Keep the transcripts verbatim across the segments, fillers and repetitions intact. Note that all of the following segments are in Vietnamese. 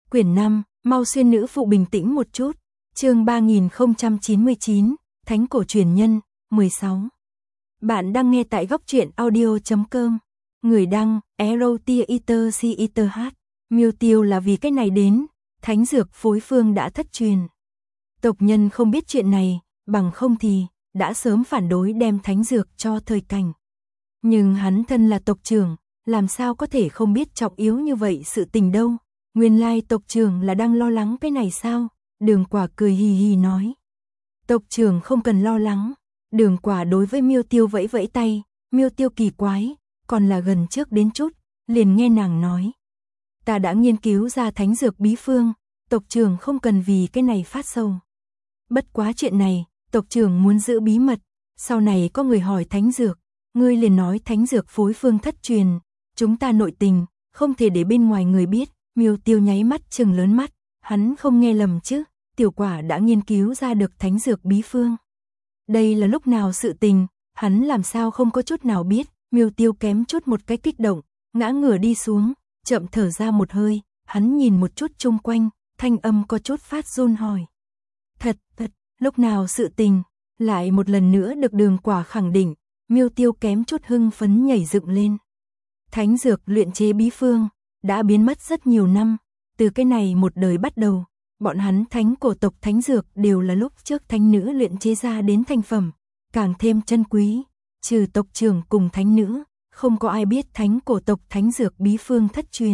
Quyển năm, mau xuyên nữ phụ bình tĩnh một chút. Chương ba nghìn không trăm chín mươi chín, Thánh cổ truyền nhân, mười sáu. Bạn đang nghe tại góc truyện audio chấm com. Người đăng, Erotiater Citer H. Miêu tiêu là vì cái này đến, thánh dược phối phương đã thất truyền. Tộc nhân không biết chuyện này, bằng không thì, đã sớm phản đối đem thánh dược cho thời cảnh. Nhưng hắn thân là tộc trưởng, làm sao có thể không biết trọng yếu như vậy sự tình đâu. Nguyên lai tộc trưởng là đang lo lắng cái này sao? Đường Quả cười hì hì nói. Tộc trưởng không cần lo lắng. Đường Quả đối với Miêu Tiêu vẫy vẫy tay. Miêu Tiêu kỳ quái, còn là gần trước đến chút, liền nghe nàng nói. Ta đã nghiên cứu ra thánh dược bí phương, tộc trưởng không cần vì cái này phát sầu. Bất quá chuyện này, tộc trưởng muốn giữ bí mật, sau này có người hỏi thánh dược, ngươi liền nói thánh dược phối phương thất truyền, chúng ta nội tình, không thể để bên ngoài người biết. Miêu Tiêu nháy mắt trừng lớn mắt, hắn không nghe lầm chứ, Tiểu Quả đã nghiên cứu ra được thánh dược bí phương. Đây là lúc nào sự tình, hắn làm sao không có chút nào biết. Miêu Tiêu kém chút một cái kích động, ngã ngửa đi xuống, chậm thở ra một hơi, hắn nhìn một chút chung quanh, thanh âm có chút phát run hỏi. Thật, thật, lúc nào sự tình, lại một lần nữa được Đường Quả khẳng định, Miêu Tiêu kém chút hưng phấn nhảy dựng lên. Thánh dược luyện chế bí phương, đã biến mất rất nhiều năm, từ cái này một đời bắt đầu, bọn hắn thánh cổ tộc thánh dược đều là lúc trước thánh nữ luyện chế ra đến thành phẩm, càng thêm chân quý, trừ tộc trưởng cùng thánh nữ, không có ai biết thánh cổ tộc thánh dược bí phương thất truyền.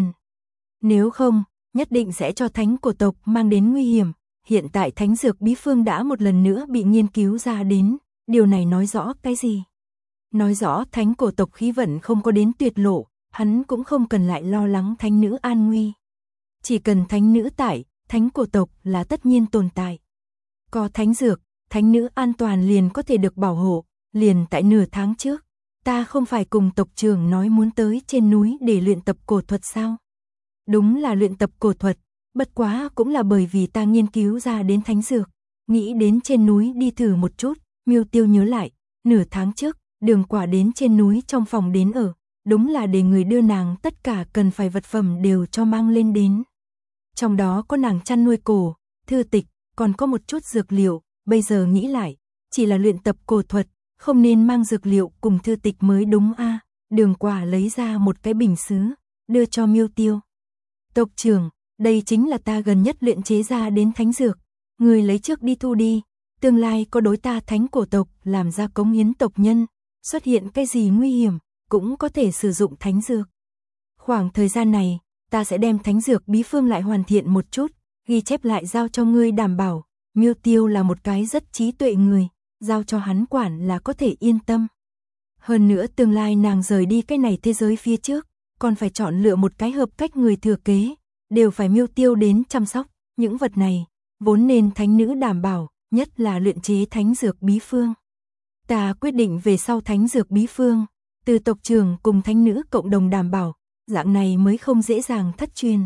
Nếu không, nhất định sẽ cho thánh cổ tộc mang đến nguy hiểm, hiện tại thánh dược bí phương đã một lần nữa bị nghiên cứu ra đến, điều này nói rõ cái gì? Nói rõ thánh cổ tộc khí vận không có đến tuyệt lộ, hắn cũng không cần lại lo lắng thánh nữ an nguy. Chỉ cần thánh nữ tại, thánh cổ tộc là tất nhiên tồn tại. Có thánh dược, thánh nữ an toàn liền có thể được bảo hộ, liền tại nửa tháng trước. Ta không phải cùng tộc trưởng nói muốn tới trên núi để luyện tập cổ thuật sao? Đúng là luyện tập cổ thuật, bất quá cũng là bởi vì ta nghiên cứu ra đến thánh dược. Nghĩ đến trên núi đi thử một chút, Miêu Tiêu nhớ lại, nửa tháng trước, Đường Quả đến trên núi trong phòng đến ở. Đúng là để người đưa nàng tất cả cần phải vật phẩm đều cho mang lên đến. Trong đó có nàng chăn nuôi cổ, thư tịch, còn có một chút dược liệu, bây giờ nghĩ lại, chỉ là luyện tập cổ thuật, không nên mang dược liệu cùng thư tịch mới đúng a. À, Đường Quả lấy ra một cái bình sứ, đưa cho Miêu Tiêu. Tộc trưởng, đây chính là ta gần nhất luyện chế ra đến thánh dược, người lấy trước đi thu đi, tương lai có đối ta thánh cổ tộc làm ra cống hiến tộc nhân, xuất hiện cái gì nguy hiểm, cũng có thể sử dụng thánh dược. Khoảng thời gian này, ta sẽ đem thánh dược bí phương lại hoàn thiện một chút, ghi chép lại giao cho ngươi đảm bảo. Miêu Tiêu là một cái rất trí tuệ người, giao cho hắn quản là có thể yên tâm. Hơn nữa tương lai nàng rời đi cái này thế giới phía trước, còn phải chọn lựa một cái hợp cách người thừa kế, đều phải Miêu Tiêu đến chăm sóc. Những vật này, vốn nên thánh nữ đảm bảo, nhất là luyện chế thánh dược bí phương. Ta quyết định về sau thánh dược bí phương, từ tộc trưởng cùng thánh nữ cộng đồng đảm bảo, dạng này mới không dễ dàng thất truyền.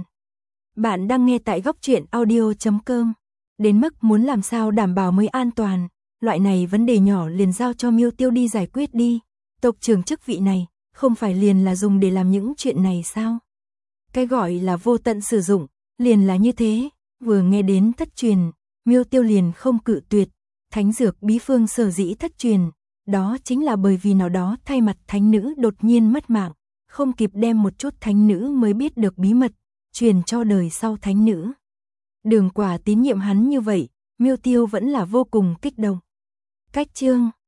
Bạn đang nghe tại góc truyện audio chấm com. Đến mức muốn làm sao đảm bảo mới an toàn, loại này vấn đề nhỏ liền giao cho Miêu Tiêu đi giải quyết đi. Tộc trưởng chức vị này, không phải liền là dùng để làm những chuyện này sao? Cái gọi là vô tận sử dụng, liền là như thế. Vừa nghe đến thất truyền, Miêu Tiêu liền không cự tuyệt. Thánh dược bí phương sở dĩ thất truyền, đó chính là bởi vì nào đó thay mặt thánh nữ đột nhiên mất mạng, không kịp đem một chút thánh nữ mới biết được bí mật, truyền cho đời sau thánh nữ. Đường Quả tín nhiệm hắn như vậy, Miêu Tiêu vẫn là vô cùng kích động. Cách chương